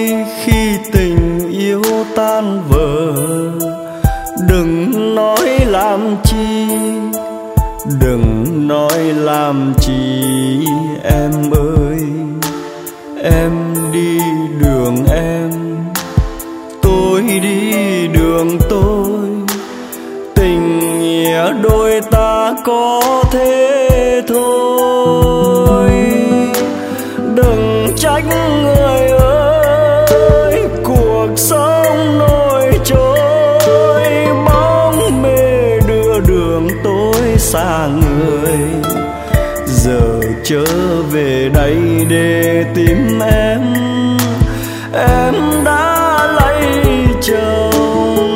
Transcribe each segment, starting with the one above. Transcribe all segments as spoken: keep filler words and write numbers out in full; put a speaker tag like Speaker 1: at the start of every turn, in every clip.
Speaker 1: khi tình yêu tan vỡ. Đừng nói làm chi, đừng nói làm chi em ơi. Em đi đường em, tôi đi đường tôi. Tình nghĩa đôi ta có thế thôi. Đừng trách người ơi, cuộc sống nổi trôi. Bóng mê đưa đường tôi xa người. Giờ trở về đây để tìm em, em đã lấy chồng.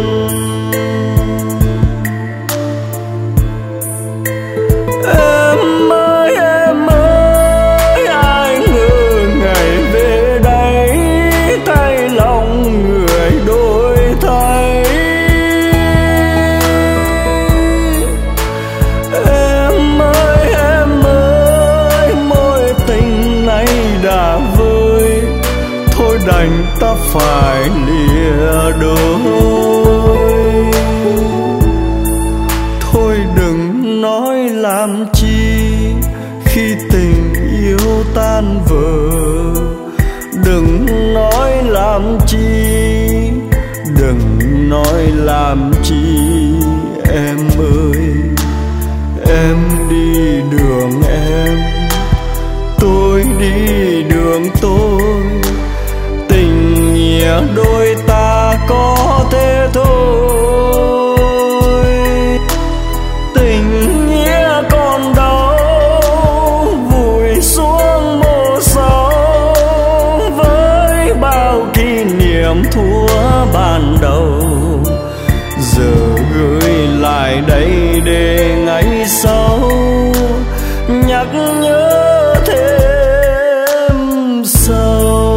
Speaker 1: Em ơi em ơi, ai ngờ ngày về đây thay lòng người đổi thay. Em ơi em ơi, mối tình này đã vơi, thôi đành ta phải lìa đôi. Thôi đừng nói làm chi khi tình yêu tan vỡ. Đừng nói làm chi, đừng nói làm chi em ơi. Em đi đường em, tôi đi đường tôi. Tình nghĩa đôi ta có thế thôi. Tình nghĩa còn đâu, vùi xuống mồ sâu. Với bao kỷ niệm thua ban đầu, giờ gửi lại đây để ngày sau nhắc nhớ thêm sâu.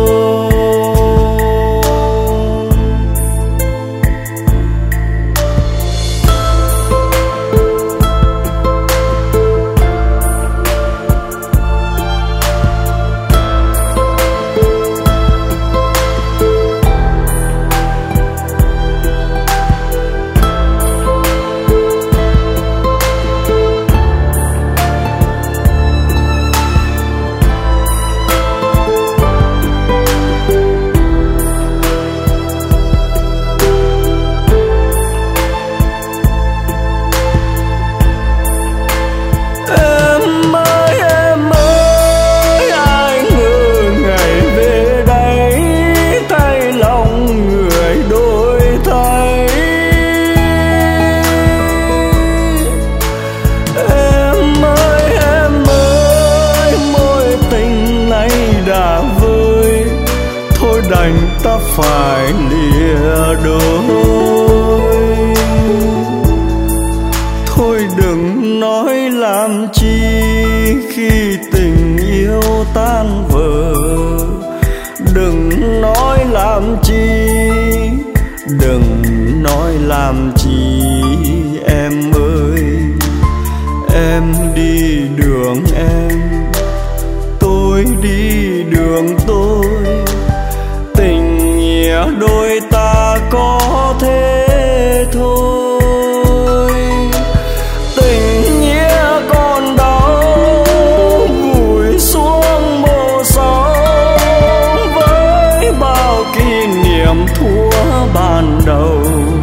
Speaker 1: Đành ta phải lìa đôi. Thôi đừng nói làm chi khi tình yêu tan vỡ. Đừng nói làm chi, đừng nói làm chi em ơi. Em đi đường em, tôi đi đường tôi. Tình nghĩa đôi ta có thế thôi. Tình nghĩa còn đâu, vùi xuống mồ sâu. Với bao kỷ niệm thua ban đầu,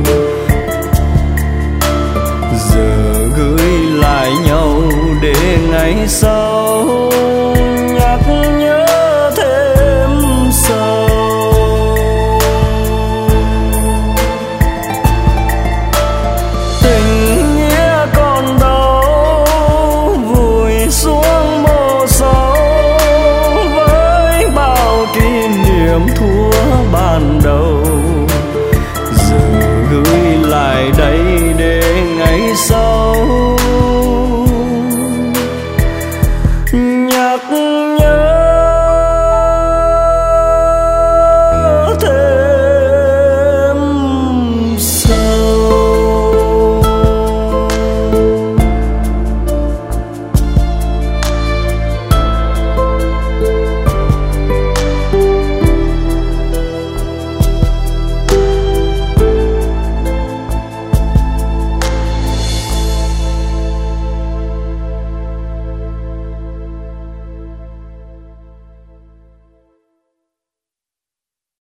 Speaker 1: giờ gửi lại nhau để ngày sau nhắc nhớ thêm sâu. Thua ban đầu, giờ gửi lại đây để ngày sau nhắc nhớ